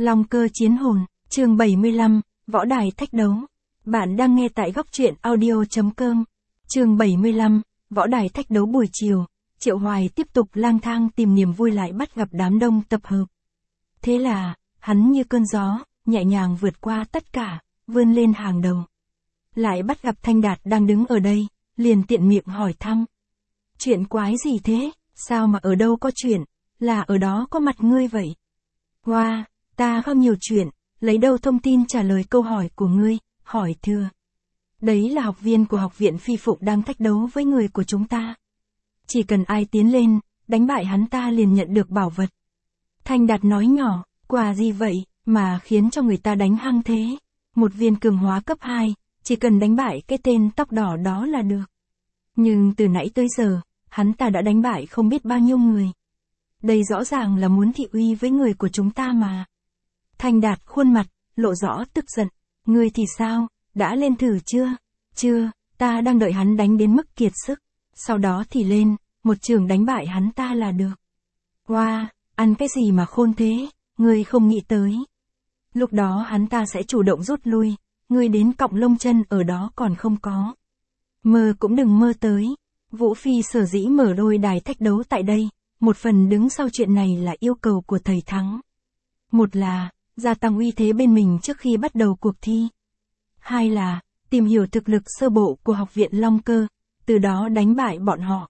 Long cơ chiến hồn, chương 75, Võ đài thách đấu. Bạn đang nghe tại góc truyện audio.com. Chương 75, Võ đài thách đấu buổi chiều, Triệu Hoài tiếp tục lang thang tìm niềm vui lại bắt gặp đám đông tập hợp. Thế là, hắn như cơn gió, nhẹ nhàng vượt qua tất cả, vươn lên hàng đầu. Lại bắt gặp Thanh Đạt đang đứng ở đây, liền tiện miệng hỏi thăm. Chuyện quái gì thế, sao mà ở đâu có chuyện, là ở đó có mặt ngươi vậy? Wow, ta không nhiều chuyện, lấy đâu thông tin trả lời câu hỏi của ngươi, hỏi thưa. Đấy là học viên của học viện phi phụng đang thách đấu với người của chúng ta. Chỉ cần ai tiến lên, đánh bại hắn ta liền nhận được bảo vật. Thanh Đạt nói nhỏ, quà gì vậy, mà khiến cho người ta đánh hăng thế? Một viên cường hóa cấp 2, chỉ cần đánh bại cái tên tóc đỏ đó là được. Nhưng từ nãy tới giờ, hắn ta đã đánh bại không biết bao nhiêu người. Đây rõ ràng là muốn thị uy với người của chúng ta mà. Thanh Đạt khuôn mặt, lộ rõ tức giận. Ngươi thì sao, đã lên thử chưa? Chưa, ta đang đợi hắn đánh đến mức kiệt sức. Sau đó thì lên, một trường đánh bại hắn ta là được. Wow, ăn cái gì mà khôn thế, ngươi không nghĩ tới. Lúc đó hắn ta sẽ chủ động rút lui, ngươi đến cọng lông chân ở đó còn không có. Mơ cũng đừng mơ tới. Vũ Phi sở dĩ mở đôi đài thách đấu tại đây, một phần đứng sau chuyện này là yêu cầu của thầy Thắng. Một là, gia tăng uy thế bên mình trước khi bắt đầu cuộc thi. Hai là, tìm hiểu thực lực sơ bộ của học viện Long Cơ, từ đó đánh bại bọn họ.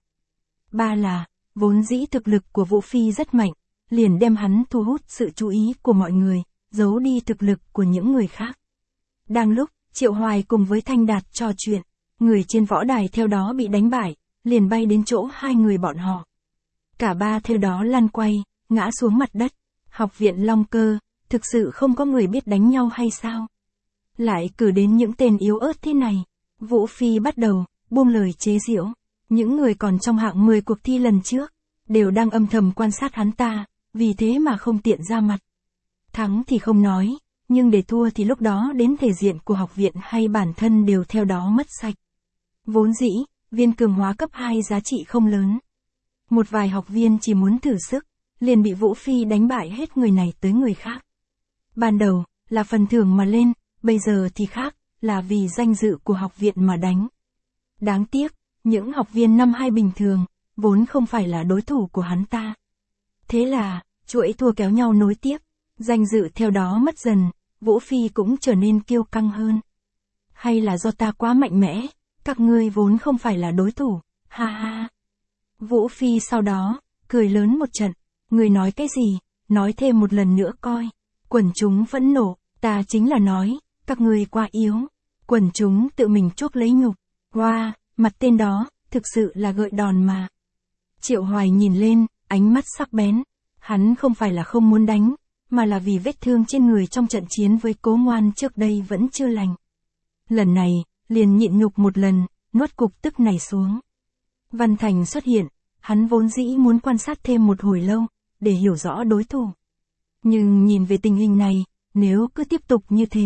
Ba là, vốn dĩ thực lực của Vũ Phi rất mạnh, liền đem hắn thu hút sự chú ý của mọi người, giấu đi thực lực của những người khác. Đang lúc, Triệu Hoài cùng với Thanh Đạt trò chuyện, người trên võ đài theo đó bị đánh bại, liền bay đến chỗ hai người bọn họ. Cả ba theo đó lăn quay, ngã xuống mặt đất. Học viện Long Cơ, thực sự không có người biết đánh nhau hay sao? Lại cử đến những tên yếu ớt thế này. Vũ Phi bắt đầu, buông lời chế giễu. Những người còn trong hạng 10 cuộc thi lần trước, đều đang âm thầm quan sát hắn ta, vì thế mà không tiện ra mặt. Thắng thì không nói, nhưng để thua thì lúc đó đến thể diện của học viện hay bản thân đều theo đó mất sạch. Vốn dĩ, viên cường hóa cấp 2 giá trị không lớn. Một vài học viên chỉ muốn thử sức, liền bị Vũ Phi đánh bại hết người này tới người khác. Ban đầu, là phần thưởng mà lên, bây giờ thì khác, là vì danh dự của học viện mà đánh. Đáng tiếc, những học viên năm 2 bình thường, vốn không phải là đối thủ của hắn ta. Thế là, chuỗi thua kéo nhau nối tiếp, danh dự theo đó mất dần, Vũ Phi cũng trở nên kiêu căng hơn. Hay là do ta quá mạnh mẽ, các ngươi vốn không phải là đối thủ, ha ha. Vũ Phi sau đó, cười lớn một trận, người nói cái gì, nói thêm một lần nữa coi. Quần chúng phẫn nộ, ta chính là nói, các ngươi quá yếu. Quần chúng tự mình chuốc lấy nhục. Wow, mặt tên đó, thực sự là gợi đòn mà. Triệu Hoài nhìn lên, ánh mắt sắc bén. Hắn không phải là không muốn đánh, mà là vì vết thương trên người trong trận chiến với Cố Ngoan trước đây vẫn chưa lành. Lần này, liền nhịn nhục một lần, nuốt cục tức này xuống. Văn Thành xuất hiện, hắn vốn dĩ muốn quan sát thêm một hồi lâu, để hiểu rõ đối thủ. Nhưng nhìn về tình hình này, nếu cứ tiếp tục như thế,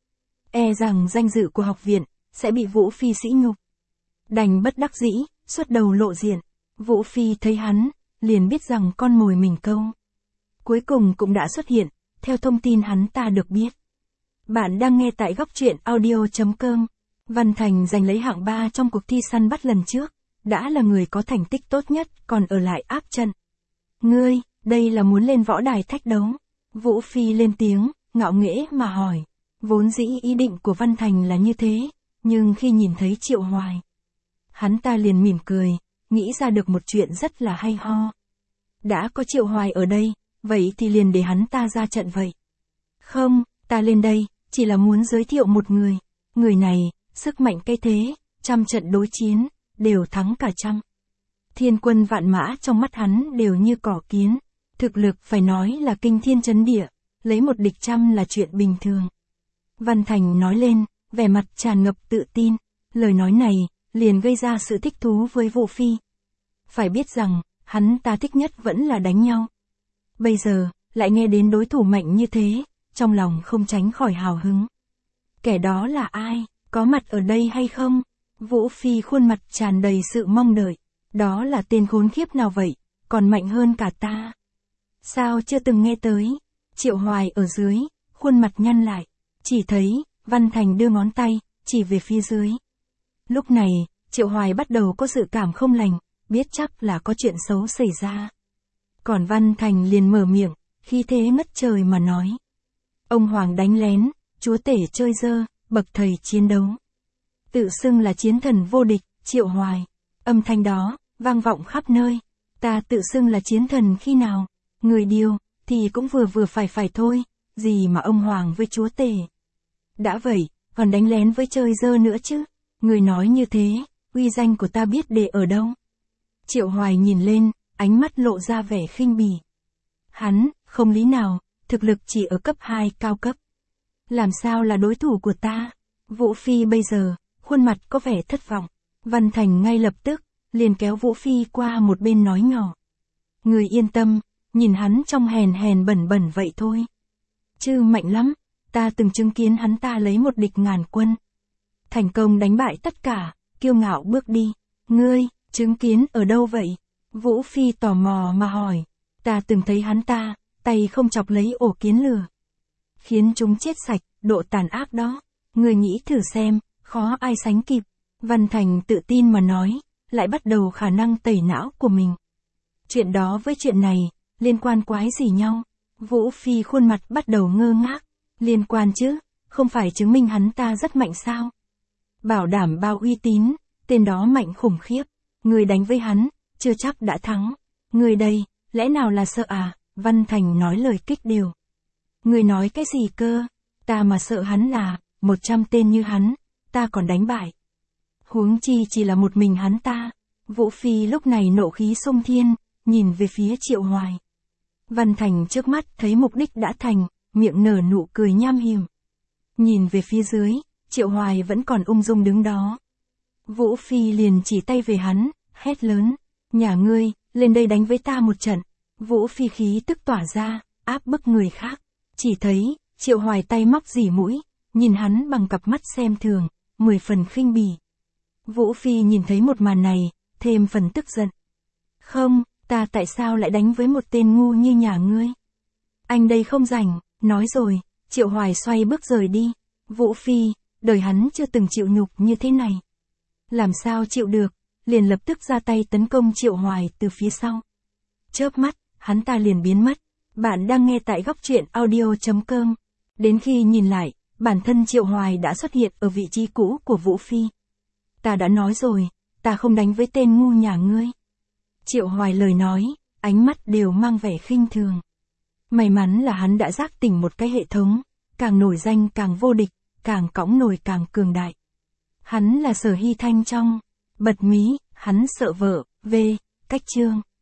e rằng danh dự của học viện, sẽ bị Vũ Phi sỉ nhục. Đành bất đắc dĩ, xuất đầu lộ diện. Vũ Phi thấy hắn, liền biết rằng con mồi mình câu. Cuối cùng cũng đã xuất hiện, theo thông tin hắn ta được biết. Bạn đang nghe tại góc truyện audio.com. Văn Thành giành lấy hạng 3 trong cuộc thi săn bắt lần trước, đã là người có thành tích tốt nhất, còn ở lại áp trận. Ngươi, đây là muốn lên võ đài thách đấu. Vũ Phi lên tiếng, ngạo nghễ mà hỏi. Vốn dĩ ý định của Văn Thành là như thế, nhưng khi nhìn thấy Triệu Hoài, hắn ta liền mỉm cười, nghĩ ra được một chuyện rất là hay ho. Đã có Triệu Hoài ở đây, vậy thì liền để hắn ta ra trận vậy. Không, ta lên đây, chỉ là muốn giới thiệu một người. Người này, sức mạnh cái thế, trăm trận đối chiến, đều thắng cả trăm. Thiên quân vạn mã trong mắt hắn đều như cỏ kiến. Thực lực phải nói là kinh thiên chấn địa, lấy một địch trăm là chuyện bình thường. Văn Thành nói lên, vẻ mặt tràn ngập tự tin. Lời nói này, liền gây ra sự thích thú với Vũ Phi. Phải biết rằng, hắn ta thích nhất vẫn là đánh nhau. Bây giờ, lại nghe đến đối thủ mạnh như thế, trong lòng không tránh khỏi hào hứng. Kẻ đó là ai, có mặt ở đây hay không? Vũ Phi khuôn mặt tràn đầy sự mong đợi. Đó là tên khốn khiếp nào vậy, còn mạnh hơn cả ta. Sao chưa từng nghe tới? Triệu Hoài ở dưới, khuôn mặt nhăn lại, chỉ thấy, Văn Thành đưa ngón tay, chỉ về phía dưới. Lúc này, Triệu Hoài bắt đầu có dự cảm không lành, biết chắc là có chuyện xấu xảy ra. Còn Văn Thành liền mở miệng, khí thế ngất trời mà nói. Ông Hoàng đánh lén, chúa tể chơi dơ, bậc thầy chiến đấu. Tự xưng là chiến thần vô địch, Triệu Hoài. Âm thanh đó, vang vọng khắp nơi. Ta tự xưng là chiến thần khi nào? Người điều, thì cũng vừa vừa phải thôi, gì mà ông Hoàng với chúa tể. Đã vậy, còn đánh lén với chơi dơ nữa chứ. Người nói như thế, uy danh của ta biết để ở đâu. Triệu Hoài nhìn lên, ánh mắt lộ ra vẻ khinh bỉ. Hắn, không lý nào, thực lực chỉ ở cấp 2 cao cấp. Làm sao là đối thủ của ta? Vũ Phi bây giờ, khuôn mặt có vẻ thất vọng. Văn Thành ngay lập tức, liền kéo Vũ Phi qua một bên nói nhỏ. Người yên tâm, nhìn hắn trong hèn hèn bẩn bẩn vậy thôi. Chứ mạnh lắm, ta từng chứng kiến hắn ta lấy một địch ngàn quân. Thành công đánh bại tất cả, kiêu ngạo bước đi. Ngươi, chứng kiến ở đâu vậy? Vũ Phi tò mò mà hỏi. Ta từng thấy hắn ta, tay không chọc lấy ổ kiến lửa. Khiến chúng chết sạch, độ tàn ác đó. Ngươi nghĩ thử xem, khó ai sánh kịp. Văn Thành tự tin mà nói, lại bắt đầu khả năng tẩy não của mình. Chuyện đó với chuyện này, liên quan quái gì nhau? Vũ Phi khuôn mặt bắt đầu ngơ ngác. Liên quan chứ, không phải chứng minh hắn ta rất mạnh sao? Bảo đảm bao uy tín, tên đó mạnh khủng khiếp. Người đánh với hắn, chưa chắc đã thắng. Người đây, lẽ nào là sợ à? Văn Thành nói lời kích điều. Người nói cái gì cơ? Ta mà sợ hắn là, 100 tên như hắn, ta còn đánh bại. Huống chi chỉ là một mình hắn ta. Vũ Phi lúc này nộ khí xông thiên, nhìn về phía Triệu Hoài. Văn Thành trước mắt thấy mục đích đã thành, miệng nở nụ cười nham hiểm. Nhìn về phía dưới, Triệu Hoài vẫn còn ung dung đứng đó. Vũ Phi liền chỉ tay về hắn, hét lớn. Nhà ngươi, lên đây đánh với ta một trận. Vũ Phi khí tức tỏa ra, áp bức người khác. Chỉ thấy, Triệu Hoài tay móc dỉ mũi, nhìn hắn bằng cặp mắt xem thường, 10 phần khinh bỉ. Vũ Phi nhìn thấy một màn này, thêm phần tức giận. Không, ta tại sao lại đánh với một tên ngu như nhà ngươi? Anh đây không rảnh, nói rồi, Triệu Hoài xoay bước rời đi. Vũ Phi, đời hắn chưa từng chịu nhục như thế này. Làm sao chịu được, liền lập tức ra tay tấn công Triệu Hoài từ phía sau. Chớp mắt, hắn ta liền biến mất. Bạn đang nghe tại góc truyện audio.com. Đến khi nhìn lại, bản thân Triệu Hoài đã xuất hiện ở vị trí cũ của Vũ Phi. Ta đã nói rồi, ta không đánh với tên ngu nhà ngươi. Triệu Hoài lời nói, ánh mắt đều mang vẻ khinh thường. May mắn là hắn đã giác tỉnh một cái hệ thống, càng nổi danh càng vô địch, càng cõng nổi càng cường đại. Hắn là Sở Hy Thanh trong Bật Mí, hắn sợ vợ, cách chương.